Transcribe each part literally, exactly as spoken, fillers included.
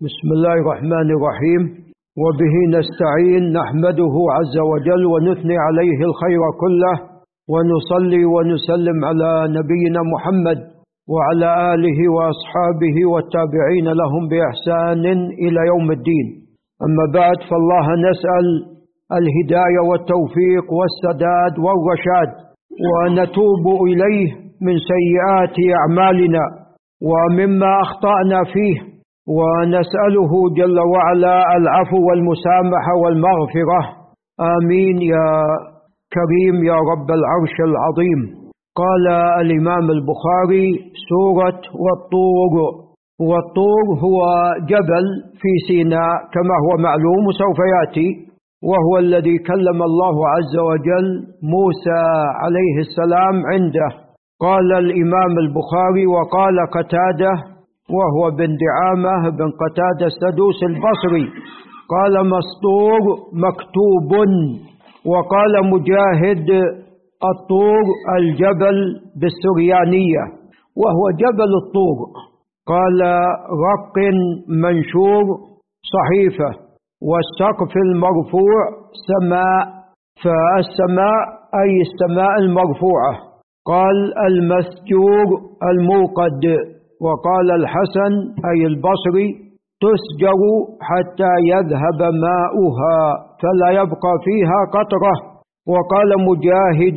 بسم الله الرحمن الرحيم. وبه نستعين، نحمده عز وجل ونثني عليه الخير كله، ونصلي ونسلم على نبينا محمد وعلى آله وأصحابه والتابعين لهم بإحسان إلى يوم الدين. أما بعد، فالله نسأل الهداية والتوفيق والسداد والرشاد، ونتوب إليه من سيئات أعمالنا ومما أخطأنا فيه، ونسأله جل وعلا العفو والمسامحة والمغفرة. آمين يا كريم يا رب العرش العظيم. قال الإمام البخاري: سورة والطور. والطور هو جبل في سيناء كما هو معلوم وسوف يأتي، وهو الذي كلم الله عز وجل موسى عليه السلام عنده. قال الإمام البخاري: وقال قتادة وهو بن دعامة بن قتادة السدوس البصري، قال مسطور مكتوب. وقال مجاهد: الطور الجبل بالسريانية وهو جبل الطور. قال رق منشور صحيفة، والسقف المرفوع سماء، فالسماء أي السماء المرفوعة. قال المسجور الموقد. وقال الحسن أي البصري: تسجر حتى يذهب ماؤها فلا يبقى فيها قطرة. وقال مجاهد: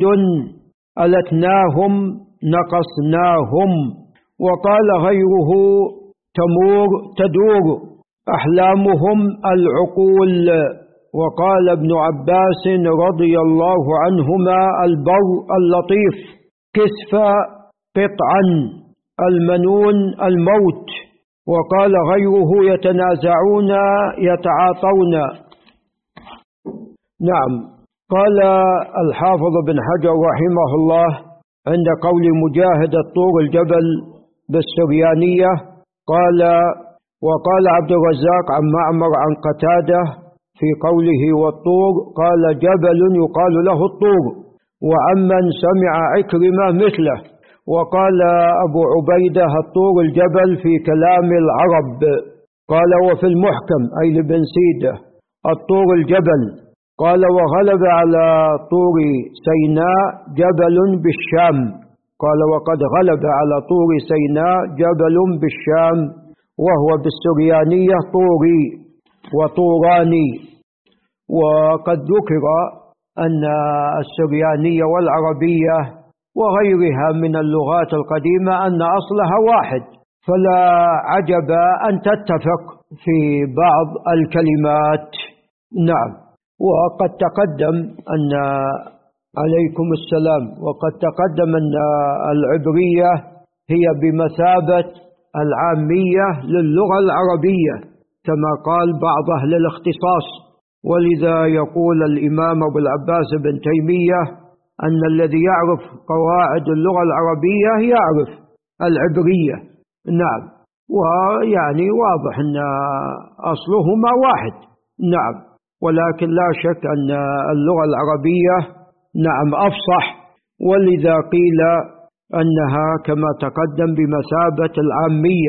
ألتناهم نقصناهم. وقال غيره: تمور تدور أحلامهم العقول. وقال ابن عباس رضي الله عنهما: البر اللطيف، كسفا قطعا، المنون الموت. وقال غيره: يتنازعون يتعاطون. نعم. قال الحافظ بن حجر رحمه الله عند قول مجاهد: الطور الجبل بالسريانية. قال: وقال عبد الرزاق عن معمر عن قتادة في قوله والطور، قال: جبل يقال له الطور. وعمن سمع عكرمة مثله. وقال أبو عبيدة: الطور الجبل في كلام العرب. قال: وفي المحكم أي لبن سيدة الطور الجبل. قال: وغلب على طور سيناء جبل بالشام. قال: وقد غلب على طور سيناء جبل بالشام وهو بالسريانية طوري وطوراني. وقد ذكر أن السريانية والعربية وغيرها من اللغات القديمة أن أصلها واحد، فلا عجب أن تتفق في بعض الكلمات. نعم. وقد تقدم أن عليكم السلام وقد تقدم أن العبرية هي بمثابة العامية للغة العربية كما قال بعض أهل الاختصاص. ولذا يقول الإمام أبو العباس بن تيمية أن الذي يعرف قواعد اللغة العربية يعرف العبرية. نعم. ويعني واضح أن أصلهما واحد. نعم. ولكن لا شك أن اللغة العربية نعم أفصح، ولذا قيل أنها كما تقدم بمثابة العامية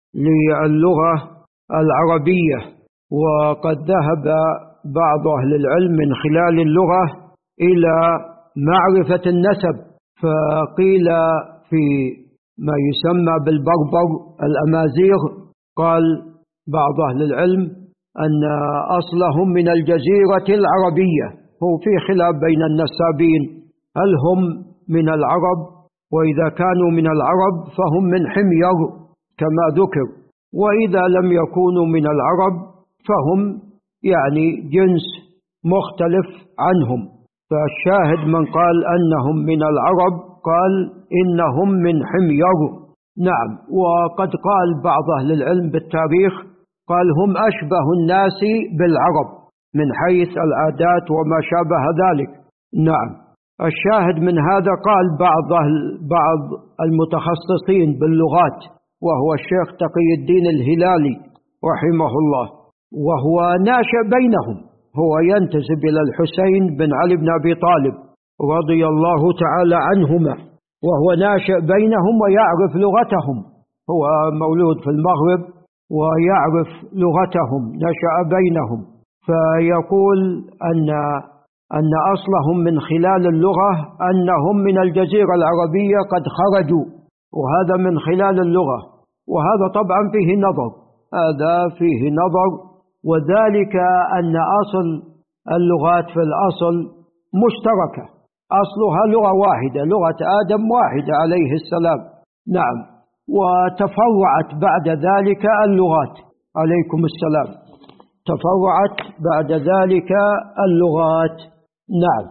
للغة العربية. وقد ذهب بعض أهل العلم من خلال اللغة إلى معرفة النسب، فقيل في ما يسمى بالبربر الأمازيغ، قال بعض أهل العلم أن أصلهم من الجزيرة العربية. هو في خلاف بين النسابين هل هم من العرب، وإذا كانوا من العرب فهم من حمير كما ذكر، وإذا لم يكونوا من العرب فهم يعني جنس مختلف عنهم. فالشاهد من قال أنهم من العرب قال إنهم من حمير. نعم. وقد قال بعض أهل العلم بالتاريخ قال هم أشبه الناس بالعرب من حيث العادات وما شابه ذلك. نعم. الشاهد من هذا قال بعض بعض المتخصصين باللغات وهو الشيخ تقي الدين الهلالي رحمه الله، وهو ناشئ بينهم، هو ينتسب إلى الحسين بن علي بن أبي طالب رضي الله تعالى عنهما، وهو ناشئ بينهم ويعرف لغتهم. هو مولود في المغرب ويعرف لغتهم، نشأ بينهم، فيقول أن أن أصلهم من خلال اللغة أنهم من الجزيرة العربية قد خرجوا، وهذا من خلال اللغة، وهذا طبعا فيه نظر، هذا فيه نظر، وذلك أن أصل اللغات في الأصل مشتركة، أصلها لغة واحدة، لغة آدم واحدة عليه السلام. نعم، وتفرعت بعد ذلك اللغات، عليكم السلام، تفرعت بعد ذلك اللغات. نعم،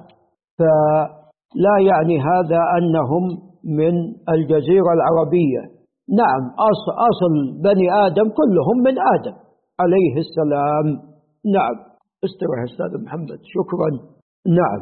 فلا يعني هذا أنهم من الجزيرة العربية. نعم، أصل, أصل بني آدم كلهم من آدم عليه السلام. نعم، استرح أستاذ محمد، شكرا. نعم،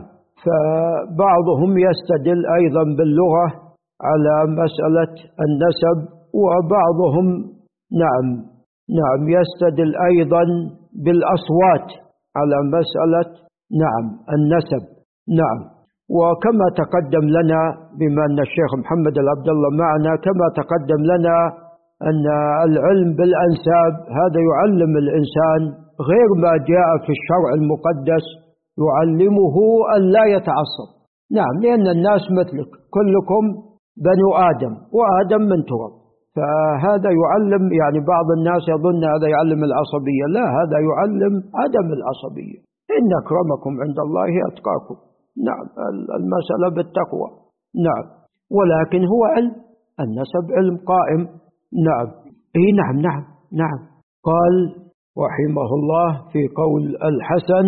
فبعضهم يستدل أيضا باللغة على مسألة النسب، وبعضهم نعم نعم يستدل أيضا بالأصوات على مسألة نعم النسب. نعم، وكما تقدم لنا بما أن الشيخ محمد العبد الله معنا، كما تقدم لنا أن العلم بالأنساب هذا يعلم الإنسان غير ما جاء في الشرع المقدس، يعلمه أن لا يتعصب. نعم، لأن الناس مثلك، كلكم بنو آدم، وآدم من تراب، فهذا يعلم، يعني بعض الناس يظن هذا يعلم العصبية، لا، هذا يعلم عدم العصبية. إن أكرمكم عند الله أتقاكم. نعم، المسألة بالتقوى. نعم، ولكن هو علم النسب، علم قائم. نعم، إيه نعم نعم نعم. قال رحمه الله في قول الحسن،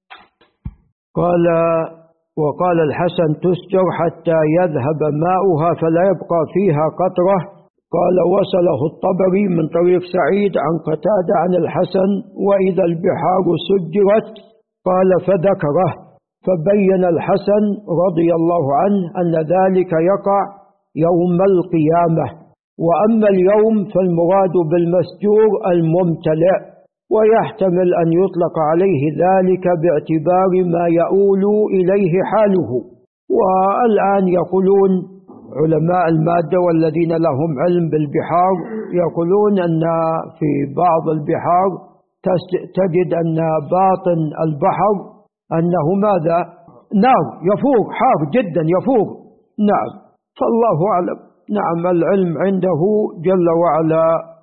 قال وقال الحسن تسجر حتى يذهب ماؤها فلا يبقى فيها قطرة. قال وصله الطبري من طريق سعيد عن قتادة عن الحسن وإذا البحار سجرت، قال فذكره، فبين الحسن رضي الله عنه أن ذلك يقع يوم القيامة، وأما اليوم فالمراد بالمسجور الممتلئ، ويحتمل أن يطلق عليه ذلك باعتبار ما يؤول إليه حاله. والآن يقولون علماء المادة والذين لهم علم بالبحار يقولون أن في بعض البحار تجد أن باطن البحر أنه ماذا؟ نار، يفور، حار جدا يفور. نعم، فالله أعلم. نعم، العلم عنده جل وعلا.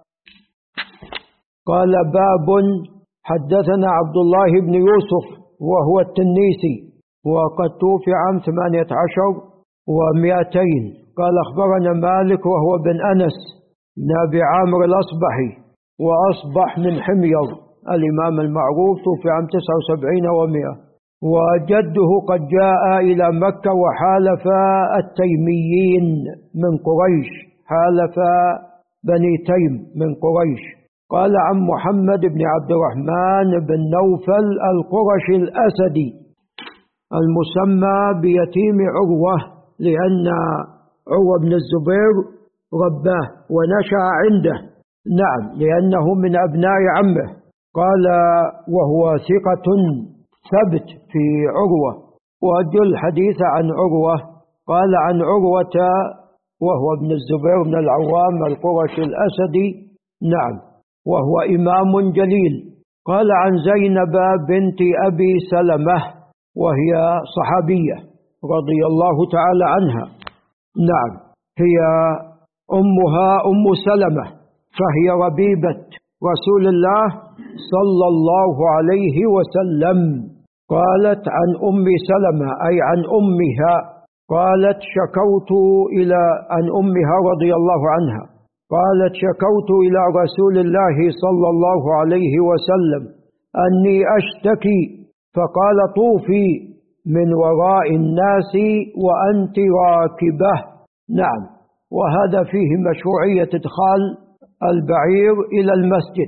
قال باب حدثنا عبد الله بن يوسف وهو التنيسي، وقد توفي عام ثمانية عشر ومئتين. قال أخبرنا مالك وهو بن أنس بن أبي عامر الأصبحي، وأصبح من حمير الإمام المعروف، توفي عام تسعة وسبعين ومئة. وجده قد جاء إلى مكة وحالف التيميين من قريش، حالف بني تيم من قريش. قال عن محمد بن عبد الرحمن بن نوفل القرشي الأسدي المسمى بيتيم عروة، لأن عروة بن الزبير رباه ونشأ عنده. نعم، لأنه من أبناء عمه. قال وهو ثقة ثبت في عروة، وجل الحديث عن عروة. قال عن عروة وهو ابن الزبير بن العوام القرشي الأسدي، نعم، وهو إمام جليل. قال عن زينب بنت أبي سلمة وهي صحابية رضي الله تعالى عنها. نعم، هي أمها أم سلمة، فهي ربيبة رسول الله صلى الله عليه وسلم. قالت عن أم سلمة أي عن أمها، قالت شكوت إلى عن أمها رضي الله عنها، قالت شكوت إلى رسول الله صلى الله عليه وسلم أني أشتكي، فقال طوفي من وراء الناس وأنت راكبة. نعم، وهذا فيه مشروعية إدخال البعير إلى المسجد،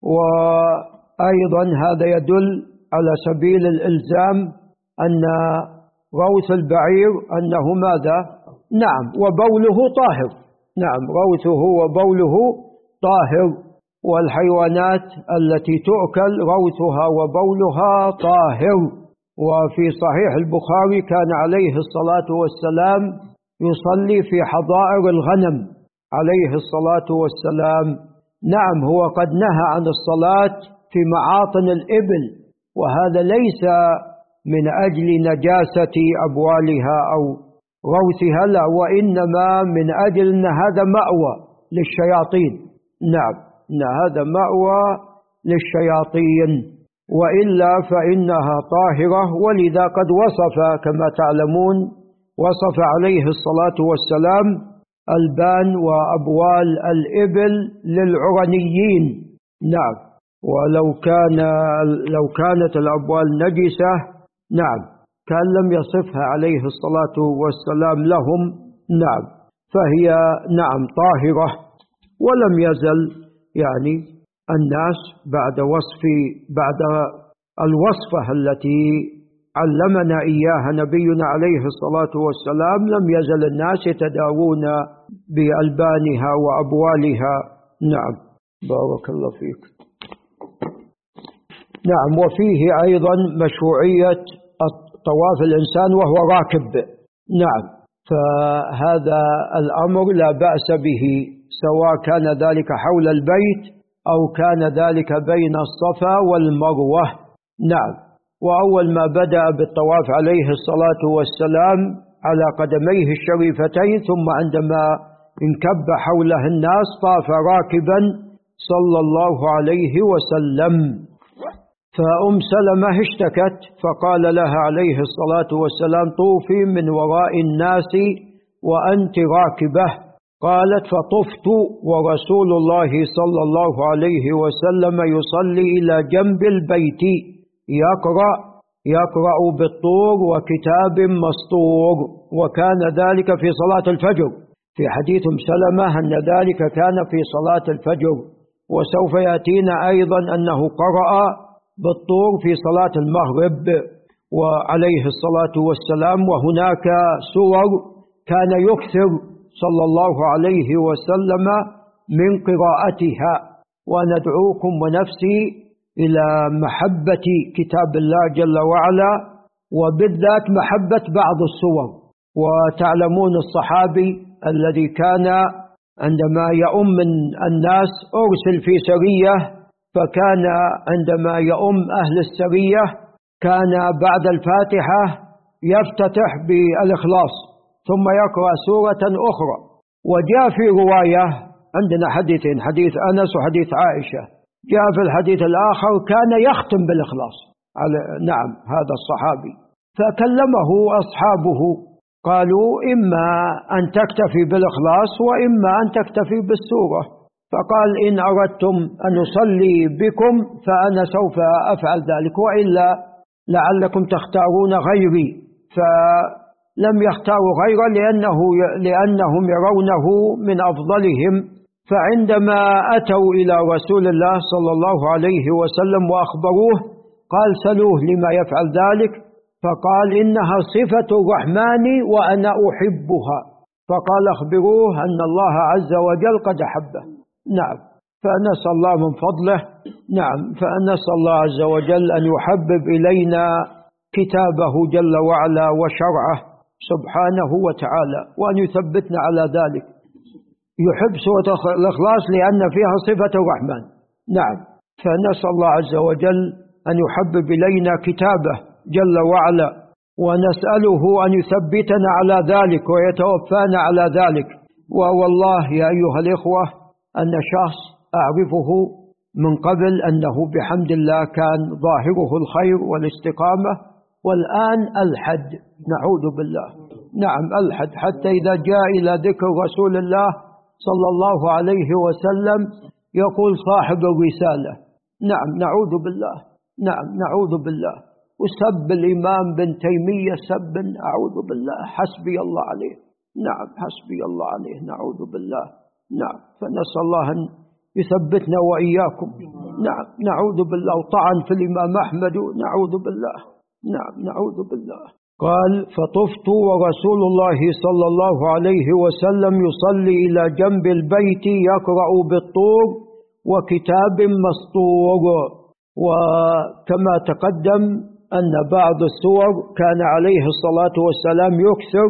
وأيضا هذا يدل على سبيل الإلزام أن روث البعير أنه ماذا؟ نعم، وبوله طاهر. نعم، روثه وبوله طاهر، والحيوانات التي تؤكل روثها وبولها طاهر. وفي صحيح البخاري كان عليه الصلاة والسلام يصلي في حظائر الغنم عليه الصلاة والسلام. نعم هو قد نهى عن الصلاة في معاطن الإبل، وهذا ليس من أجل نجاسة أبوالها أو غوثها، لا، وإنما من أجل أن هذا مأوى للشياطين. نعم إن هذا مأوى للشياطين، وإلا فإنها طاهرة. ولذا قد وصف كما تعلمون وصف عليه الصلاة والسلام البان وأبوال الإبل للعرنيين. نعم ولو كان لو كانت الأبوال نجسة نعم كان لم يصفها عليه الصلاة والسلام لهم. نعم فهي نعم طاهرة، ولم يزل يعني الناس بعد وصف بعد الوصفة التي علمنا إياها نبينا عليه الصلاة والسلام لم يزل الناس يتداوون بألبانها وأبوالها. نعم بارك الله فيك. نعم وفيه أيضا مشروعية طواف الإنسان وهو راكب. نعم فهذا الأمر لا بأس به، سواء كان ذلك حول البيت أو كان ذلك بين الصفا والمروة. نعم وأول ما بدأ بالطواف عليه الصلاة والسلام على قدميه الشريفتين، ثم عندما انكب حوله الناس طاف راكبا صلى الله عليه وسلم. فأم سلمة اشتكت فقال لها عليه الصلاة والسلام طوفي من وراء الناس وأنت راكبة. قالت فطفت ورسول الله صلى الله عليه وسلم يصلي إلى جنب البيت يقرأ يقرأ بالطور وكتاب مسطور، وكان ذلك في صلاة الفجر. في حديث أم سلمة أن ذلك كان في صلاة الفجر، وسوف يأتينا أيضا أنه قرأ بالطور في صلاة المغرب وعليه الصلاة والسلام. وهناك سور كان يكثر صلى الله عليه وسلم من قراءتها. وندعوكم ونفسي إلى محبة كتاب الله جل وعلا، وبالذات محبة بعض السور. وتعلمون الصحابي الذي كان عندما يؤم الناس أرسل في سرية، فكان عندما يؤم أهل السرية كان بعد الفاتحة يفتتح بالإخلاص ثم يقرأ سورة أخرى. وجاء في رواية عندنا حديثين، حديث أنس وحديث عائشة، جاء في الحديث الآخر كان يختم بالإخلاص على نعم هذا الصحابي. فكلمه أصحابه قالوا إما أن تكتفي بالإخلاص وإما أن تكتفي بالسورة. فقال إن أردتم أن أصلي بكم فأنا سوف أفعل ذلك، وإلا لعلكم تختارون غيري. فلم يختاروا غيره لأنه لأنهم يرونه من أفضلهم. فعندما أتوا إلى رسول الله صلى الله عليه وسلم وأخبروه قال سلوه لما يفعل ذلك، فقال إنها صفة الرحمن وأنا أحبها. فقال أخبروه أن الله عز وجل قد أحبه. نعم فنسأل الله من فضله نعم فنسأل الله عز وجل أن يحبب إلينا كتابه جل وعلا وشرعه سبحانه وتعالى، وأن يثبتنا على ذلك. يحب سورة الإخلاص لأن فيها صفة الرحمن. نعم فنسأل الله عز وجل أن يحبب إلينا كتابه جل وعلا، ونسأله أن يثبتنا على ذلك ويتوفانا على ذلك. والله يا أيها الإخوة أن شخص أعرفه من قبل أنه بحمد الله كان ظاهره الخير والاستقامة، والآن ألحد نعوذ بالله. نعم ألحد، حتى إذا جاء إلى ذكر رسول الله صلى الله عليه وسلم يقول صاحب الرسالة. نعم نعوذ بالله نعم نعوذ بالله. وسب الإمام بن تيمية سب أعوذ بالله، حسبي الله عليه. نعم حسبي الله عليه نعوذ بالله. نعم فنسأل الله أن يثبتنا وإياكم. نعم نعوذ بالله. وطعن في الإمام أحمد نعوذ بالله. نعم نعوذ بالله. قال فطفت ورسول الله صلى الله عليه وسلم يصلي إلى جنب البيت يقرأ بالطور وكتاب مسطور. وكما تقدم أن بعض السور كان عليه الصلاة والسلام يكثر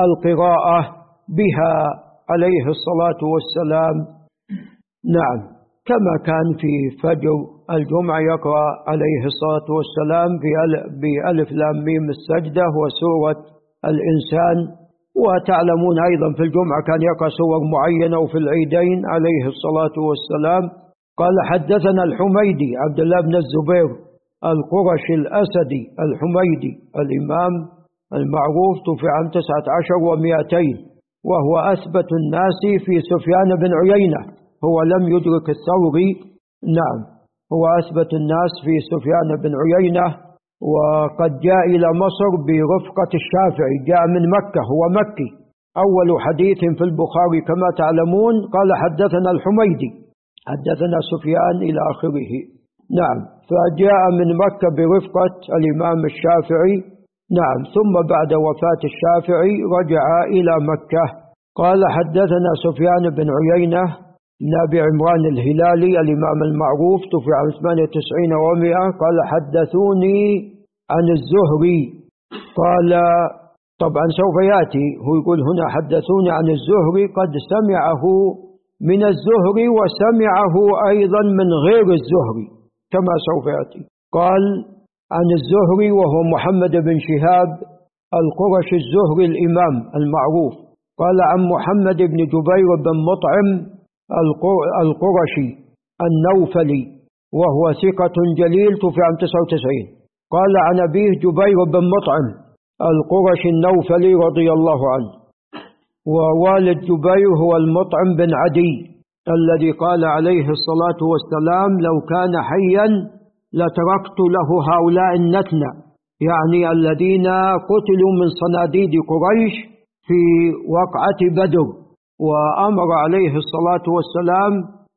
القراءة بها عليه الصلاة والسلام. نعم كما كان في فجر الجمعة يقرأ عليه الصلاة والسلام بألف لام ميم السجدة وسورة الإنسان. وتعلمون أيضا في الجمعة كان يقرأ سور معينة وفي العيدين عليه الصلاة والسلام. قال حدثنا الحميدي عبد الله بن الزبير القرشي الأسدي الحميدي الإمام المعروف، توفي عام تسعة عشر ومئتين، وهو أثبت الناس في سفيان بن عيينة، هو لم يدرك الثوري. نعم، هو أثبت الناس في سفيان بن عيينة، وقد جاء إلى مصر برفقة الشافعي، جاء من مكة، هو مكي. أول حديث في البخاري كما تعلمون قال حدثنا الحميدي حدثنا سفيان إلى آخره. نعم، فجاء من مكة برفقة الإمام الشافعي. نعم، ثم بعد وفاة الشافعي رجع إلى مكة. قال حدثنا سفيان بن عيينة بن أبي عمران الهلالي الإمام المعروف، توفي عام ثمانية وتسعين ومئة. قال حدثوني عن الزهري. قال طبعا سوف يأتي، هو يقول هنا حدثوني عن الزهري، قد سمعه من الزهري وسمعه أيضا من غير الزهري كما سوف يأتي. قال عن الزهري وهو محمد بن شهاب القرشي الزهري الإمام المعروف. قال عن محمد بن جبير بن مطعم القرشي النوفلي وهو ثقة جليل، توفي عام تسعة وتسعين. قال عن أبيه جبير بن مطعم القرشي النوفلي رضي الله عنه، ووالد جبير هو المطعم بن عدي الذي قال عليه الصلاة والسلام لو كان حيا لتركت له هؤلاء النتنة، يعني الذين قتلوا من صناديد قريش في وقعة بدر، وأمر عليه الصلاة والسلام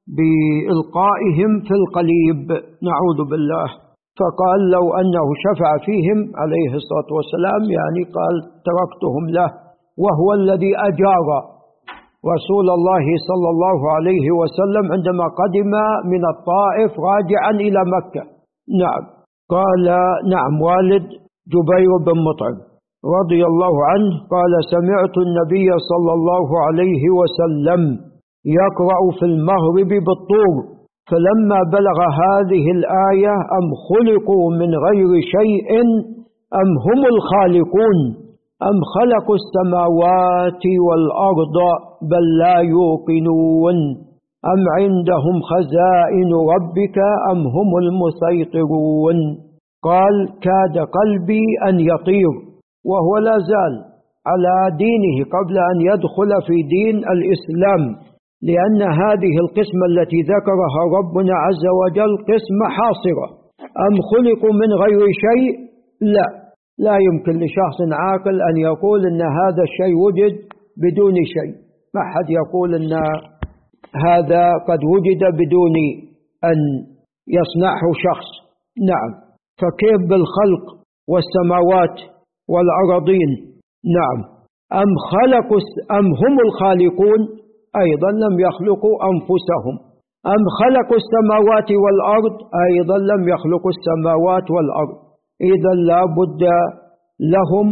بإلقائهم في القليب، نعوذ بالله. فقال لو أنه شفع فيهم عليه الصلاة والسلام، يعني قال تركتهم له، وهو الذي أجار رسول الله صلى الله عليه وسلم عندما قدم من الطائف راجعا إلى مكة. نعم، قال نعم والد جبير بن مطعم رضي الله عنه قال سمعت النبي صلى الله عليه وسلم يقرأ في المغرب بالطور، فلما بلغ هذه الآية أم خلقوا من غير شيء أم هم الخالقون أم خلقوا السماوات والأرض بل لا يوقنون أم عندهم خزائن ربك أم هم المسيطرون. قال كاد قلبي أن يطير، وهو لا زال على دينه قبل أن يدخل في دين الإسلام، لأن هذه القسمة التي ذكرها ربنا عز وجل قسمة حاصرة. أم خلقوا من غير شيء؟ لا، لا يمكن لشخص عاقل أن يقول أن هذا الشيء وجد بدون شيء، ما حد يقول أن هذا قد وجد بدون أن يصنعه شخص. نعم، فكيف بالخلق والسماوات والأراضين؟ نعم، أم خلقوا أم هم الخالقون، أيضا لم يخلقوا أنفسهم. أم خلقوا السماوات والأرض، أيضا لم يخلقوا السماوات والأرض. إذا لا بد لهم،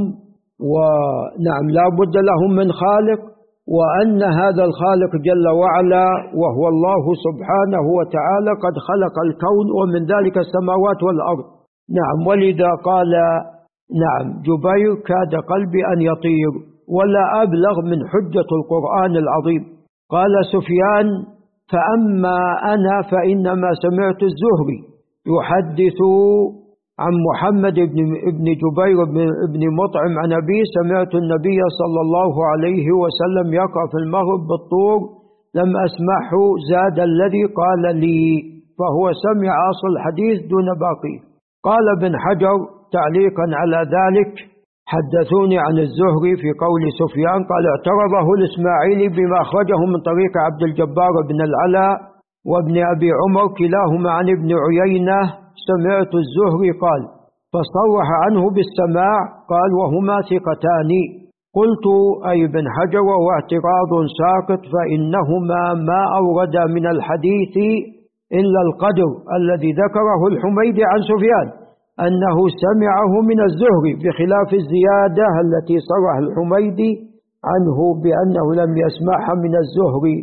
ونعم لا بد لهم من خالق، وأن هذا الخالق جل وعلا وهو الله سبحانه وتعالى قد خلق الكون ومن ذلك السماوات والأرض. نعم، ولذا قال نعم جبير كاد قلبي أن يطير، ولا أبلغ من حجة القرآن العظيم. قال سفيان فأما أنا فإنما سمعت الزهري يحدث عن محمد بن, بن جبير بن مطعم عن أبي سمعت النبي صلى الله عليه وسلم يقرأ في المغرب بالطور لم أسمعه زاد الذي قال لي، فهو سمع أصل الحديث دون باقي. قال ابن حجر تعليقا على ذلك حدثوني عن الزهري في قول سفيان قال اعترضه الإسماعيلي بما أخرجه من طريق عبد الجبار بن العلاء وابن أبي عمر كلاهما عن ابن عيينة سمعت الزهري قال، فصرح عنه بالسماع قال وهما ثقتان. قلت أي ابن حجر وهو اعتراض ساقط، فإنهما ما أورد من الحديث إلا القدر الذي ذكره الحميدي عن سفيان أنه سمعه من الزهري، بخلاف الزيادة التي صرح الحميدي عنه بأنه لم يسمعها من الزهري.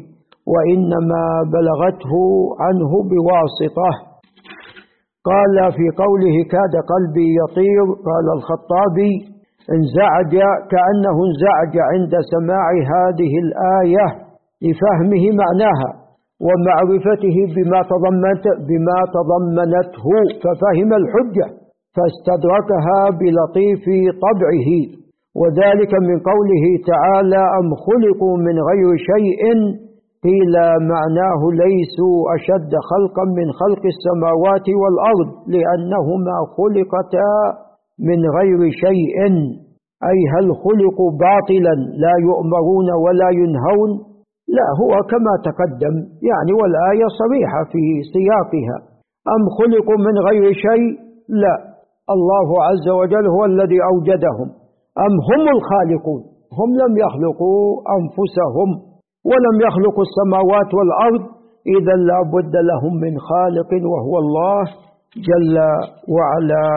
وإنما بلغته عنه بواسطة. قال في قوله كاد قلبي يطير، قال الخطابي انزعج كأنه انزعج عند سماع هذه الآية لفهمه معناها ومعرفته بما تضمنت بما تضمنته، ففهم الحجة فاستدركها بلطيف طبعه، وذلك من قوله تعالى أم خلقوا من غير شيء، قيل معناه ليسوا أشد خلقا من خلق السماوات والأرض لأنهما خلقتا من غير شيء، أي هل خلقوا باطلا لا يؤمرون ولا ينهون؟ لا، هو كما تقدم يعني، والآية صريحة في سياقها. أم خلقوا من غير شيء؟ لا، الله عز وجل هو الذي أوجدهم. أم هم الخالقون؟ هم لم يخلقوا أنفسهم ولم يخلقوا السماوات والأرض، إذا لا بد لهم من خالق وهو الله جل وعلا.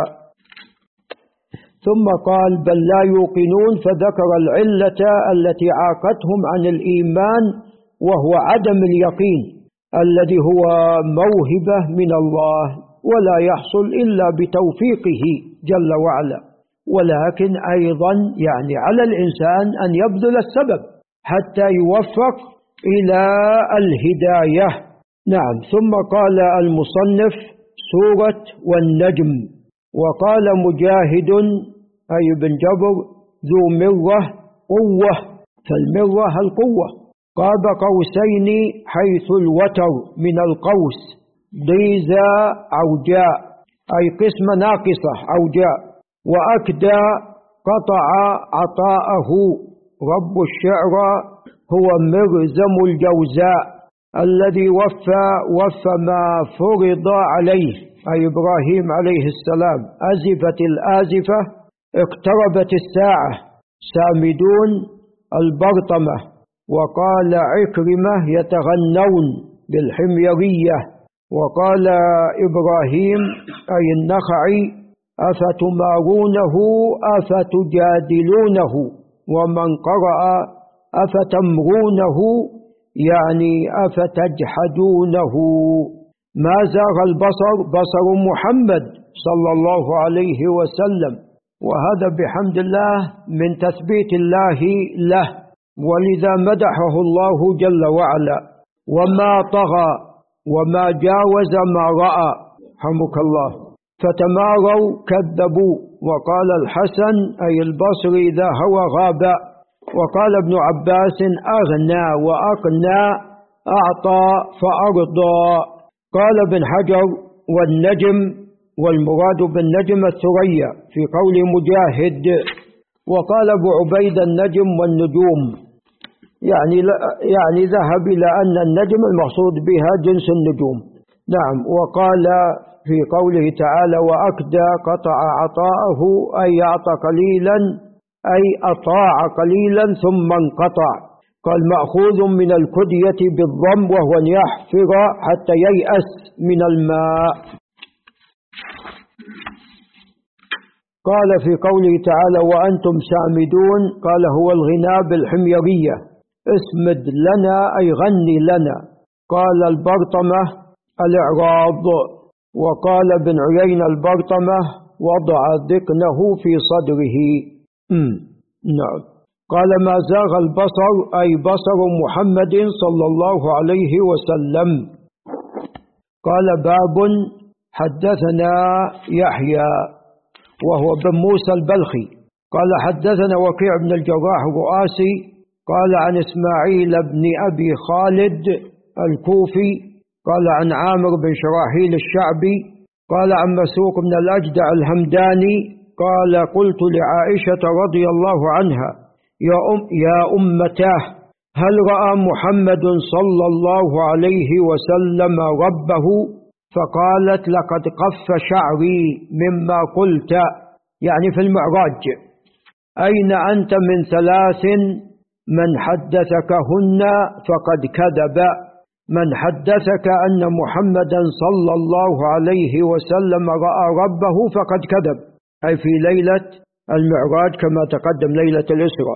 ثم قال بل لا يوقنون، فذكر العلة التي عاقتهم عن الإيمان وهو عدم اليقين الذي هو موهبة من الله ولا يحصل إلا بتوفيقه جل وعلا، ولكن أيضا يعني على الإنسان أن يبذل السبب حتى يوفق إلى الهداية. نعم. ثم قال المصنف سورة والنجم، وقال مجاهد أي بن جبر ذو مرة قوة، فالمرة القوة، قاب قوسين حيث الوتر من القوس، ضيزى عوجاء أي قسم ناقصة عوجاء، وأكدى قطع عطاءه، رب الشعر هو مرزم الجوزاء الذي وفى وفى ما فرض عليه، أي إبراهيم عليه السلام. أزفت الآزفة، اقتربت الساعة، سامدون البرطمة. وقال عكرمة يتغنون بالحميرية. وقال إبراهيم أي النخعي أفتمارونه أفتجادلونه، ومن قرأ أفتمرونه يعني أفتجحدونه. ما زاغ البصر بصر محمد صلى الله عليه وسلم، وهذا بحمد الله من تثبيت الله له، ولذا مدحه الله جل وعلا. وما طغى وما جاوز ما رأى، حمك الله. فتماروا كذبوا. وقال الحسن أي البصري إذا هوى غاب. وقال ابن عباس أغنى وأقنى، أعطى فأرضى. قال ابن حجر والنجم، والمراد بالنجم الثريا في قول مجاهد. وقال أبو عبيد النجم والنجوم، يعني يعني ذهب إلى أن النجم المقصود بها جنس النجوم. نعم. وقال في قوله تعالى وأكدى قطع عطاءه، أي أعطى قليلا أي أطاع قليلا ثم انقطع. قال مأخوذ من الكدية بالضم، وهو أن يحفر حتى ييأس من الماء. قال في قوله تعالى وأنتم سامدون، قال هو الغناء بالحميرية، اسمد لنا أي غني لنا. قال البرطمة الإعراض. وقال ابن عيينة البرطمة وضع ذقنه في صدره. مم. نعم. قال ما زاغ البصر أي بصر محمد صلى الله عليه وسلم. قال باب حدثنا يحيى وهو بن موسى البلخي قال حدثنا وكيع بن الجراح الرؤاسي قال عن إسماعيل بن أبي خالد الكوفي قال عن عامر بن شراحيل الشعبي قال عن مسروق بن الأجدع الهمداني قال قلت لعائشة رضي الله عنها يا أم يا أمتاه هل رأى محمد صلى الله عليه وسلم ربه؟ فقالت لقد قف شعري مما قلت، يعني في المعراج. أين أنت من ثلاث؟ من حدثكهن فقد كذب، من حدثك أن محمدا صلى الله عليه وسلم رأى ربه فقد كذب، أي في ليلة المعراج كما تقدم ليلة الإسراء.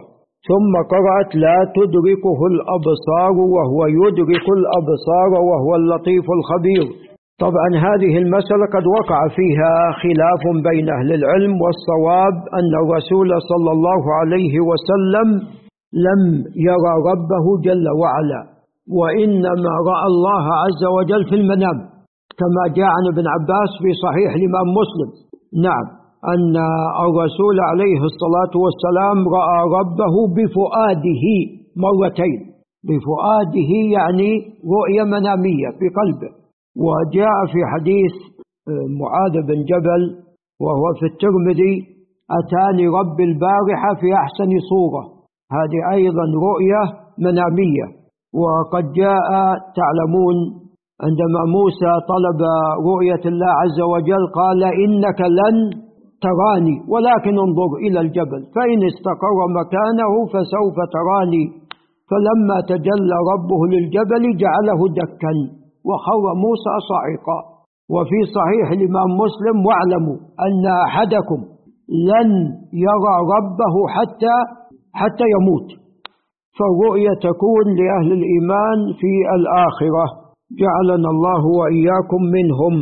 ثم قرأت لا تدركه الأبصار وهو يدرك الأبصار وهو اللطيف الخبير. طبعا هذه المسألة قد وقع فيها خلاف بين أهل العلم، والصواب أن الرسول صلى الله عليه وسلم لم يرى ربه جل وعلا، وإنما رأى الله عز وجل في المنام، كما جاء عن ابن عباس في صحيح الإمام مسلم، نعم، أن الرسول عليه الصلاة والسلام رأى ربه بفؤاده مرتين، بفؤاده يعني رؤية منامية في قلبه. وجاء في حديث معاذ بن جبل وهو في الترمذي: أتاني رب البارحة في أحسن صورة، هذه أيضا رؤية منامية. وقد جاء تعلمون عندما موسى طلب رؤية الله عز وجل قال: إنك لن تراني ولكن انظر إلى الجبل فإن استقر مكانه فسوف تراني، فلما تجلى ربه للجبل جعله دكا وخر موسى صاعقا. وفي صحيح الإمام مسلم: واعلموا أن أحدكم لن يرى ربه حتى حتى يموت، فالرؤية تكون لأهل الإيمان في الآخرة، جعلنا الله وإياكم منهم.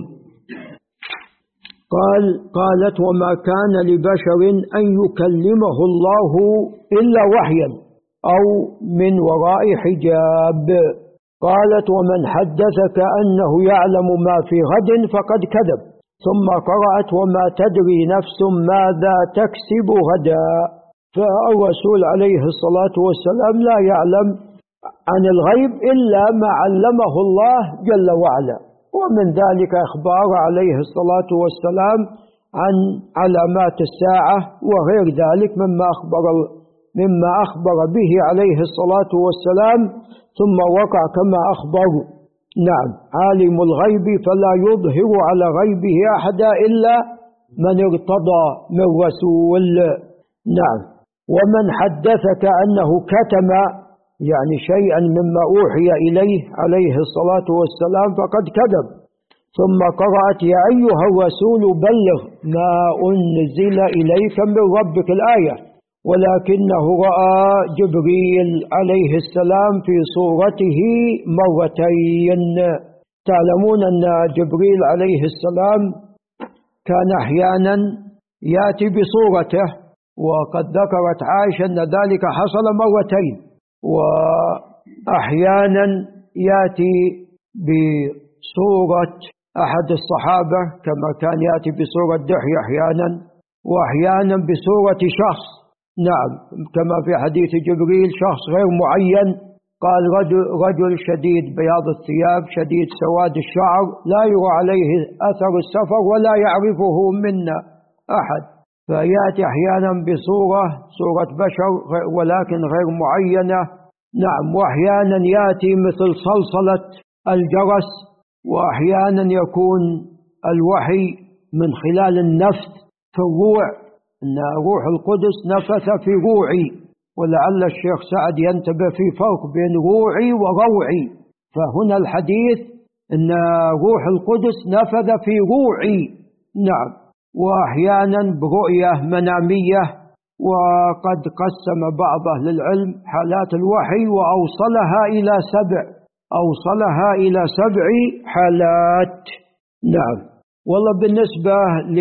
قال قالت: وما كان لبشر أن يكلمه الله إلا وحيا أو من وراء حجاب. قالت: ومن حدثك أنه يعلم ما في غد فقد كذب. ثم قرأت: وما تدري نفس ماذا تكسب غدا. فالرسول عليه الصلاة والسلام لا يعلم عن الغيب إلا ما علمه الله جل وعلا، ومن ذلك إخبار عليه الصلاة والسلام عن علامات الساعة وغير ذلك مما أخبر مما أخبر به عليه الصلاة والسلام، ثم وقع كما أخبر. نعم، عالم الغيب فلا يظهر على غيبه أحدا إلا من ارتضى من رسول. نعم. ومن حدثك أنه كتم يعني شيئا مما أوحي إليه عليه الصلاة والسلام فقد كذب. ثم قرأت: يا أيها الرسول بلغ ما أنزل إليك من ربك الآية. ولكنه رأى جبريل عليه السلام في صورته مرتين. تعلمون أن جبريل عليه السلام كان أحيانا يأتي بصورته، وقد ذكرت عائشة أن ذلك حصل مرتين، وأحيانا يأتي بصورة أحد الصحابة كما كان يأتي بصورة دحية أحيانا، وأحيانا بصورة شخص، نعم، كما في حديث جبريل شخص غير معين، قال: رجل, رجل شديد بياض الثياب شديد سواد الشعر لا يرى عليه أثر السفر ولا يعرفه منا أحد. فيأتي أحيانا بصورة صورة بشر ولكن غير معينة، نعم، وأحيانا يأتي مثل صلصلة الجرس، وأحيانا يكون الوحي من خلال النفث في الروع، أن روح القدس نفث في روعي، ولعل الشيخ سعد ينتبه في فرق بين روعي وروعي، فهنا الحديث أن روح القدس نفذ في روعي، نعم. وأحيانا برؤية منامية. وقد قسم بعض أهل العلم حالات الوحي وأوصلها إلى سبع أوصلها إلى سبع حالات، نعم. والله بالنسبة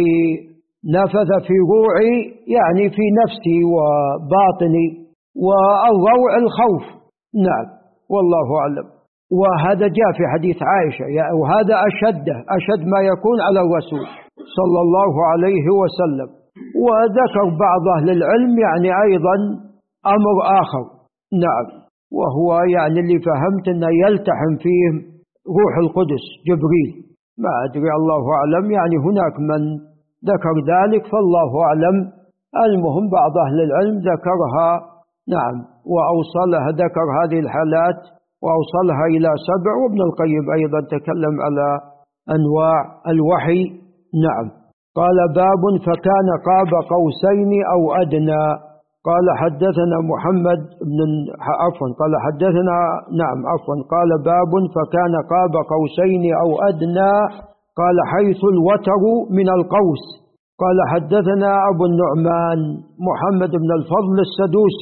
لنفذ في روعي يعني في نفسي وباطني، والروع الخوف، نعم، والله أعلم. وهذا جاء في حديث عائشة، وهذا أشد أشد ما يكون على الرسول صلى الله عليه وسلم. وذكر بعض أهل العلم يعني أيضا أمر آخر، نعم، وهو يعني اللي فهمت أنه يلتحم فيه روح القدس جبريل، ما أدري، الله أعلم، يعني هناك من ذكر ذلك فالله أعلم. المهم بعض أهل العلم ذكرها، نعم، وأوصلها، ذكر هذه الحالات وأوصلها إلى سبع. وابن القيم أيضا تكلم على أنواع الوحي، نعم. قال: باب فكان قاب قوسين أو أدنى. قال: حدثنا محمد بن عفوا قال حدثنا نعم عفوا قال: باب فكان قاب قوسين أو أدنى. قال: حيث الوتر من القوس. قال: حدثنا أبو النعمان محمد بن الفضل السدوسي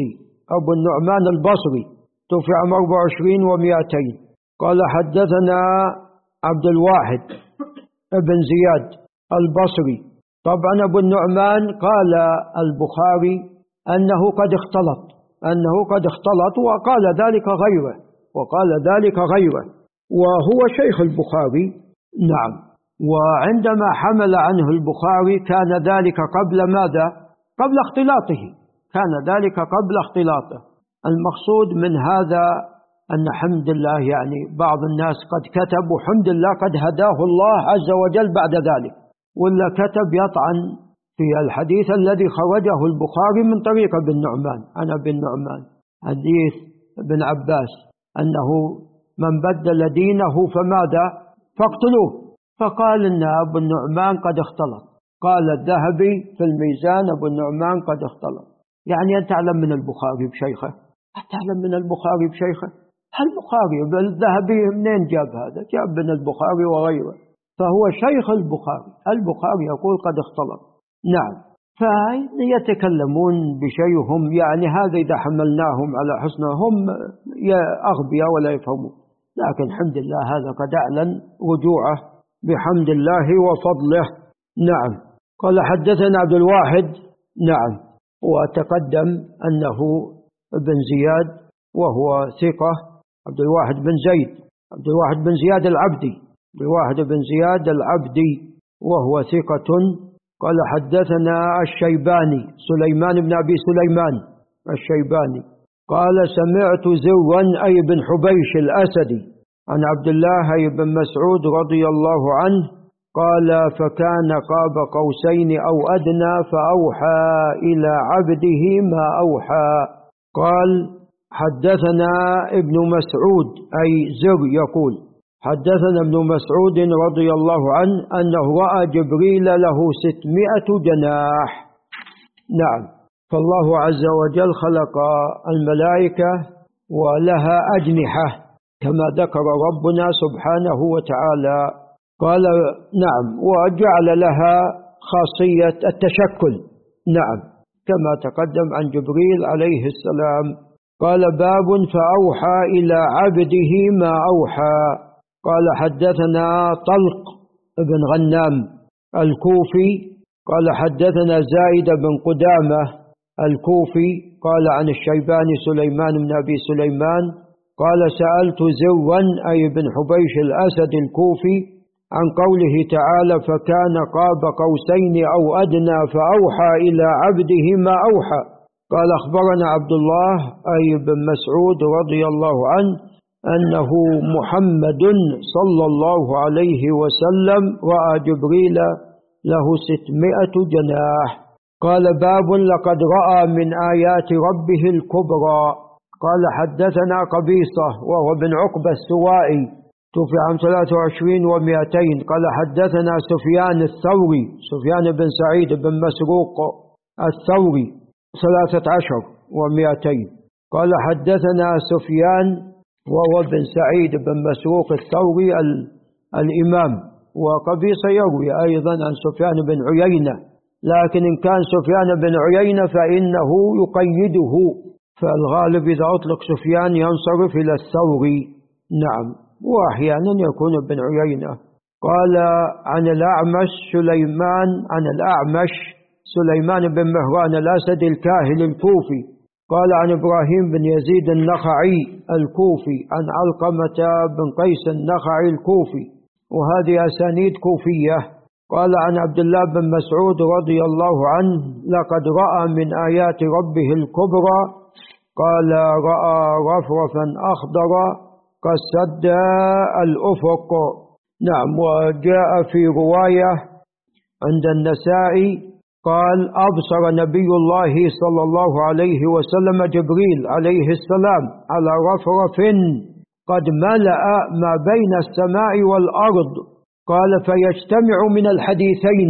أبو النعمان البصري، توفي عام أربعة وعشرين ومئتين. قال حدثنا عبد الواحد ابن زياد البصري. طبعا أبو النعمان قال البخاري أنه قد اختلط أنه قد اختلط وقال ذلك غيره وقال ذلك غيره وهو شيخ البخاري. نعم. وعندما حمل عنه البخاري كان ذلك قبل ماذا؟ قبل اختلاطه، كان ذلك قبل اختلاطه. المقصود من هذا أن حمد الله يعني بعض الناس قد كتب وحمد الله قد هداه الله عز وجل بعد ذلك، ولا كتب يطعن في الحديث الذي خرجه البخاري من طريق ابن نعمان عن ابن نعمان، حديث ابن عباس أنه من بدل دينه فماذا؟ فاقتلوه. فقال إن أبو النعمان قد اختلط. قال الذهبي في الميزان أبو النعمان قد اختلط. يعني أن تعلم من البخاري بشيخه، تعلم من البخاري بشيخه. هل البخاري بالذهبي منين جاب هذا؟ جاب من البخاري وغيره، فهو شيخ البخاري. البخاري يقول قد اختلط. نعم. فيتكلمون بشيء هم يعني هذا إذا حملناهم على حسنهم أغبياء ولا يفهمون، لكن الحمد لله هذا قد أعلن رجوعه بحمد الله وفضله. نعم. قال حدثنا عبد الواحد. نعم. وتقدم أنه ابن زياد وهو ثقة، عبد الواحد بن زيد عبد الواحد بن زياد العبدي عبد الواحد بن زياد العبدي وهو ثقة. قال حدثنا الشيباني سليمان بن أبي سليمان الشيباني قال سمعت زوا أي بن حبيش الأسدي عن عبد الله أي بن مسعود رضي الله عنه قال فكان قاب قوسين أو أدنى فأوحى إلى عبده ما أوحى. قال حدثنا ابن مسعود أي زر يقول حدثنا ابن مسعود رضي الله عنه أنه رأى جبريل له ستمائة جناح. نعم. فالله عز وجل خلق الملائكة ولها أجنحة كما ذكر ربنا سبحانه وتعالى. قال نعم. وجعل لها خاصية التشكل. نعم. كما تقدم عن جبريل عليه السلام. قال باب فأوحى إلى عبده ما أوحى. قال حدثنا طلق بن غنام الكوفي قال حدثنا زائد بن قدامة الكوفي قال عن الشيباني سليمان بن أبي سليمان قال سألت زوا أي بن حبيش الأسد الكوفي عن قوله تعالى فكان قاب قوسين أو أدنى فأوحى إلى عبده ما أوحى. قال أخبرنا عبد الله أي بن مسعود رضي الله عنه أنه محمد صلى الله عليه وسلم رأى جبريل له ستمائة جناح. قال باب لقد رأى من آيات ربه الكبرى. قال حدثنا قبيصة وهو بن عقبة السوائي توفي عام ثلاثة وعشرين ومئتين. قال حدثنا سفيان الثوري سفيان بن سعيد بن مسروق الثوري ثلاثة عشر ومئتين. قال حدثنا سفيان وهو بن سعيد بن مسروق الثوري الإمام. وقبيصة يروي أيضا عن سفيان بن عيينة، لكن إن كان سفيان بن عيينة فإنه يقيده، فالغالب إذا أطلق سفيان ينصرف إلى الثوري. نعم. وأحيانا يكون بن عيينة. قال عن الأعمش سليمان عن الأعمش سليمان بن مهران الأسد الكاهل الكوفي قال عن إبراهيم بن يزيد النخعي الكوفي عن علقمة بن قيس النخعي الكوفي، وهذه أسانيد كوفية. قال عن عبد الله بن مسعود رضي الله عنه لقد رأى من آيات ربه الكبرى. قال رأى رفرفا أخضر قد سد الأفق. نعم. وجاء في رواية عند النسائي قال أبصر نبي الله صلى الله عليه وسلم جبريل عليه السلام على رفرف قد ملأ ما بين السماء والأرض. قال فيجتمع من الحديثين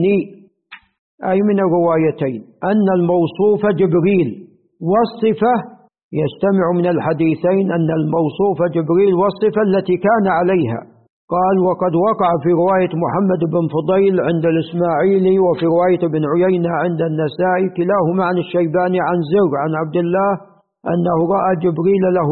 أي من الروايتين أن الموصوف جبريل والصفة يجتمع من الحديثين أن الموصوف جبريل والصفة التي كان عليها. قال وقد وقع في رواية محمد بن فضيل عند الإسماعيلي وفي رواية ابن عيينة عند النسائي كلاهما عن الشيباني عن زر عن عبد الله أنه رأى جبريل له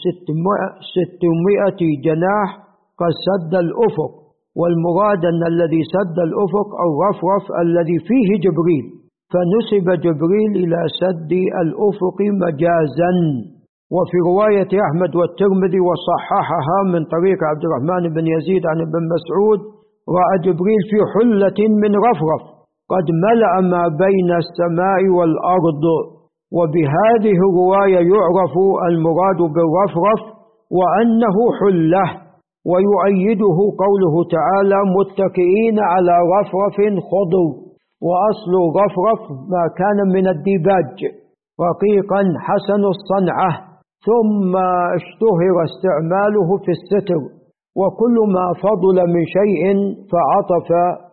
ستمائة جناح قد سد الأفق، والمراد أن الذي سد الأفق أو رفرف الذي فيه جبريل، فنسب جبريل إلى سد الأفق مجازا. وفي رواية أحمد والترمذي وصححها من طريق عبد الرحمن بن يزيد عن ابن مسعود: رأى جبريل في حلة من رفرف قد ملأ ما بين السماء والأرض. وبهذه الرواية يعرف المراد بالرفرف وأنه حلة، ويؤيده قوله تعالى: متكئين على رفرف خضر. وأصل الرفرف ما كان من الديباج رقيقا حسن الصنعة، ثم اشتهر استعماله في الستر، وكل ما فضل من شيء فعطف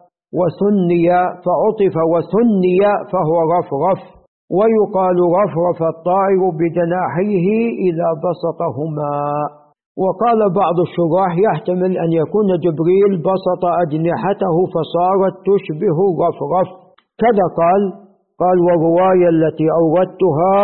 وثني فعطف وثني فهو رفرف. ويقال رفرف الطائر بجناحيه إذا بسطهما. وقال بعض الشراح: يحتمل أن يكون جبريل بسط أجنحته فصارت تشبه رفرف. كذا قال قال والرواية التي أوردتها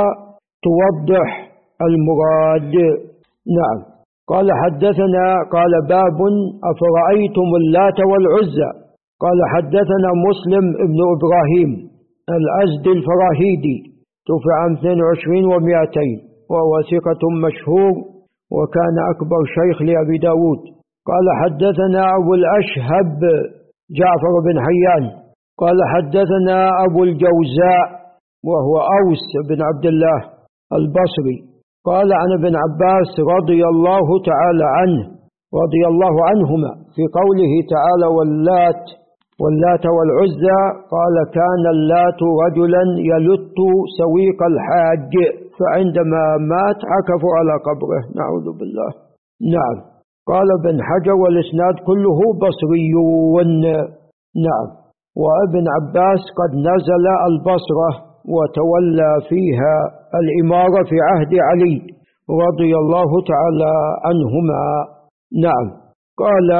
توضح المراد. نعم. قال حدثنا قال باب أفرأيتم اللات والعزى. قال حدثنا مسلم ابن إبراهيم الأزدي الفراهيدي، توفي عام اثنين وعشرين ومئتين، وهو ثقة مشهور وكان أكبر شيخ لأبي داود. قال حدثنا أبو الأشهب جعفر بن حيان قال حدثنا أبو الجوزاء وهو أوس بن عبد الله البصري قال عن ابن عباس رضي الله تعالى عنه رضي الله عنهما في قوله تعالى: واللات واللات والعزى، قال: كان اللات رجلا يلت سويق الحاج، فعندما مات عكفوا على قبره، نعوذ بالله. نعم. قال ابن حجر: والإسناد كله بصريون. نعم. وابن عباس قد نزل البصرة وتولى فيها الإمارة في عهد علي رضي الله تعالى عنهما. نعم. قال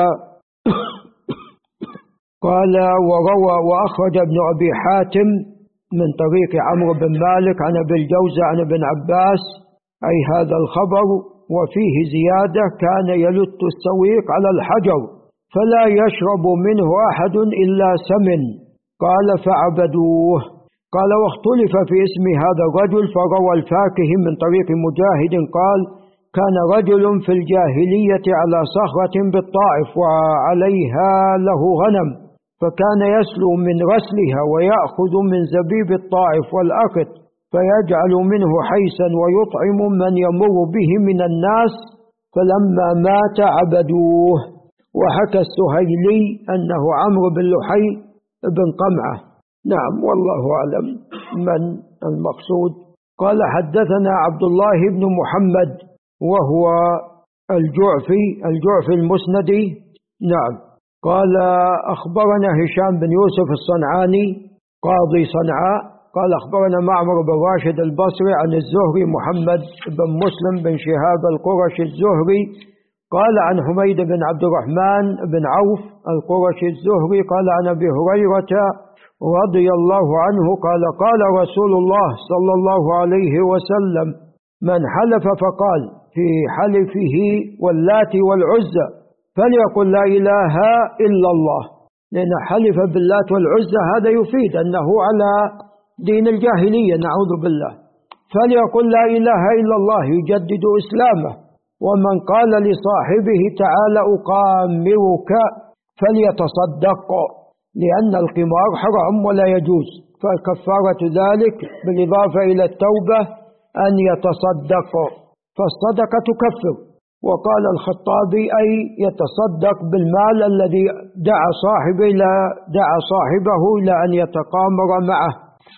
قال وروى وأخرج ابن أبي حاتم من طريق عمرو بن مالك عن أبي الجوزة عن ابن عباس أي هذا الخبر، وفيه زيادة: كان يلت السويق على الحجر فلا يشرب منه أحد إلا سمن. قال: فعبدوه. قال: واختلف في اسم هذا الرجل، فروى الفاكهي من طريق مجاهد قال: كان رجل في الجاهلية على صخرة بالطائف وعليها له غنم، فكان يسلو من رسلها ويأخذ من زبيب الطائف والأقط فيجعل منه حيسا ويطعم من يمر به من الناس، فلما مات عبدوه. وحكى السهيلي أنه عمرو بن لحي بن قمعة. نعم. والله أعلم من المقصود. قال حدثنا عبد الله بن محمد وهو الجعفي الجعفي المسندي. نعم. قال أخبرنا هشام بن يوسف الصنعاني قاضي صنعاء قال أخبرنا معمر بن راشد البصري عن الزهري محمد بن مسلم بن شهاب القرشي الزهري قال عن حميد بن عبد الرحمن بن عوف القرشي الزهري قال عن أبي هريرة رضي الله عنه قال: قال رسول الله صلى الله عليه وسلم: من حلف فقال في حلفه واللات والعزى فليقل لا إله إلا الله، لأن حلف باللات والعزى هذا يفيد أنه على دين الجاهلية نعوذ بالله، فليقل لا إله إلا الله يجدد إسلامه. ومن قال لصاحبه تعالى أقامرك فليتصدق، لأن القمار حرام ولا يجوز، فالكفارة ذلك بالإضافة إلى التوبة أن يتصدق، فالصدقة تكفر. وقال الخطابي أي يتصدق بالمال الذي دعا صاحبه إلى دعا صاحبه إلى أن يتقامر معه.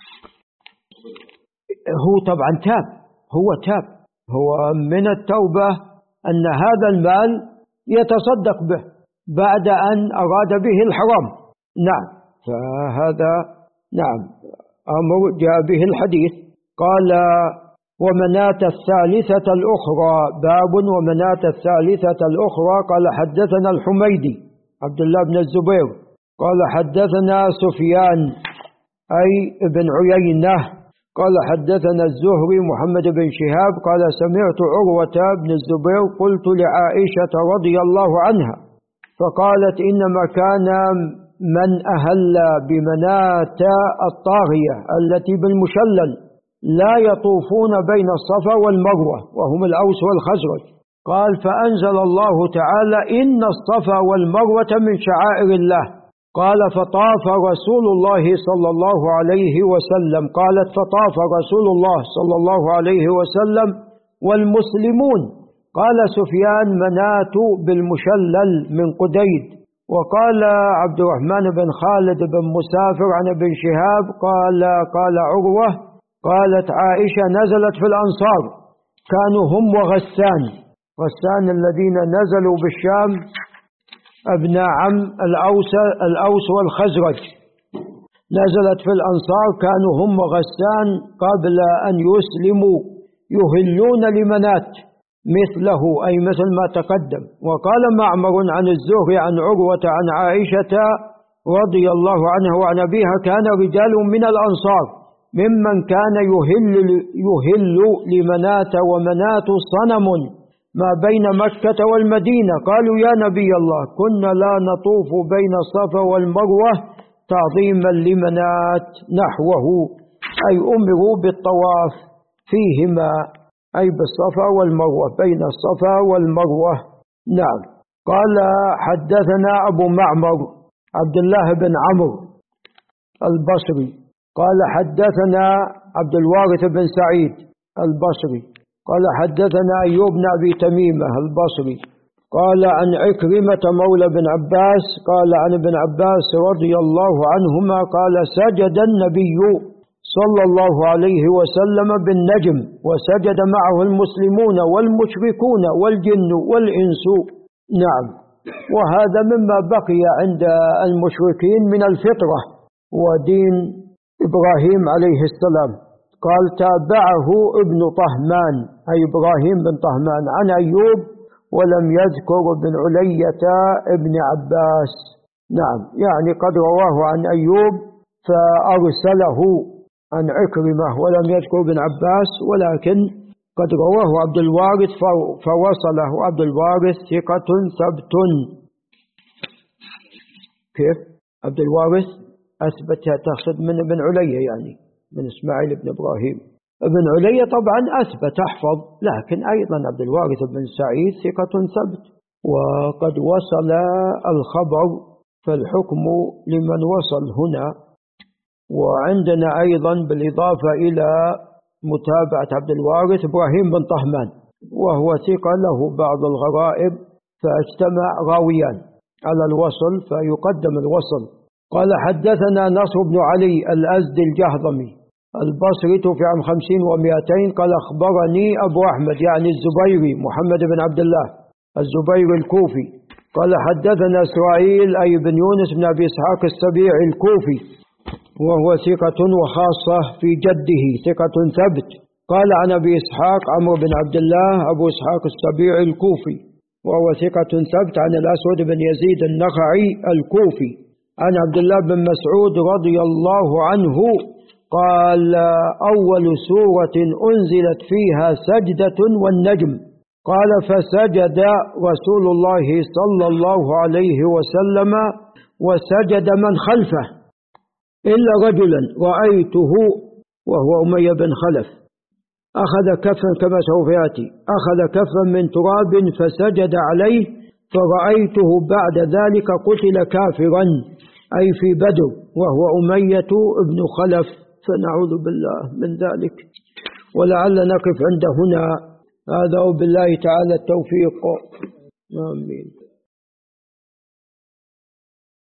هو طبعا تاب هو تاب هو من التوبة أن هذا المال يتصدق به بعد أن أراد به الحرام. نعم. فهذا نعم أمر جاء به الحديث. قال: ومناة الثالثة الأخرى. باب ومناة الثالثة الأخرى. قال حدثنا الحميدي عبد الله بن الزبير قال حدثنا سفيان أي ابن عيينة قال حدثنا الزهري محمد بن شهاب قال سمعت عروة بن الزبير قلت لعائشة رضي الله عنها فقالت إنما كان من أهل بمناة الطاغية التي بالمشلل لا يطوفون بين الصفا والمروة وهم الأوس والخزرج. قال فأنزل الله تعالى إن الصفا والمروة من شعائر الله. قال فطاف رسول الله صلى الله عليه وسلم. قالت فطاف رسول الله صلى الله عليه وسلم والمسلمون. قال سفيان مناة بالمشلل من قديد. وقال عبد الرحمن بن خالد بن مسافر عن ابن شهاب قال قال عروة قالت عائشة نزلت في الأنصار كانوا هم وغسان، غسان الذين نزلوا بالشام أبناء عم الأوس, الأوس والخزرج، نزلت في الأنصار كانوا هم وغسان قبل أن يسلموا يهلون لمنات مثله أي مثل ما تقدم. وقال معمر عن الزهري عن عروة عن عائشة رضي الله عنها وعن أبيها كان رجال من الأنصار ممن كان يهل, يهل لمنات ومنات صنم ما بين مكة والمدينة. قالوا يا نبي الله كنا لا نطوف بين الصفا والمروة تعظيما لمنات نحوه، أي أمروا بالطواف فيهما أي بالصفا والمروة بين الصفا والمروة. نعم. قال حدثنا أبو معمر عبد الله بن عمرو البصري قال حدثنا عبد الوارث بن سعيد البصري قال حدثنا أيوب بن أبي تميمة البصري قال عن عكرمة مولى بن عباس قال عن ابن عباس رضي الله عنهما قال سجد النبي صلى الله عليه وسلم بالنجم وسجد معه المسلمون والمشركون والجن والإنس. نعم. وهذا مما بقي عند المشركين من الفطرة ودين إبراهيم عليه السلام. قال تابعه ابن طهمان أي إبراهيم بن طهمان عن أيوب ولم يذكر ابن علية ابن عباس. نعم، يعني قد رواه عن أيوب فأرسله عن عكرمة ولم يذكر ابن عباس، ولكن قد رواه عبد الوارث فوصله. عبد الوارث ثقة ثبت. كيف؟ عبد الوارث أثبت تقصد من ابن علية يعني من إسماعيل بن إبراهيم. ابن علية طبعا أثبت أحفظ، لكن أيضا عبد الوارث بن سعيد ثقة ثبت. وقد وصل الخبر فالحكم لمن وصل هنا. وعندنا أيضا بالإضافة إلى متابعة عبد الوارث إبراهيم بن طهمان وهو ثقة له بعض الغرائب فاجتمع راويان على الوصل فيقدم الوصل. قال حدثنا نصر بن علي الأزدي الجهضمي البصري توفي عام خمسين ومئتين قال أخبرني أبو أحمد يعني الزبيري محمد بن عبد الله الزبيري الكوفي قال حدثنا إسرائيل أي بن يونس بن أبي إسحاق السبيعي الكوفي وهو ثقة وخاصة في جده ثقة ثبت. قال عن أبي إسحاق عمرو بن عبد الله أبو إسحاق السبيعي الكوفي وهو ثقة ثبت عن الأسود بن يزيد النخعي الكوفي عن عبد الله بن مسعود رضي الله عنه قال أول سورة أنزلت فيها سجدة والنجم. قال فسجد رسول الله صلى الله عليه وسلم وسجد من خلفه إلا رجلا رأيته وهو أمية بن خلف أخذ كفا كما سوف يأتي أخذ كفا من تراب فسجد عليه فرأيته بعد ذلك قتل كافرا أي في بدر وهو أمية بن خلف فنعوذ بالله من ذلك. ولعل نقف عند هنا هذا وبالله تعالى التوفيق. آمين.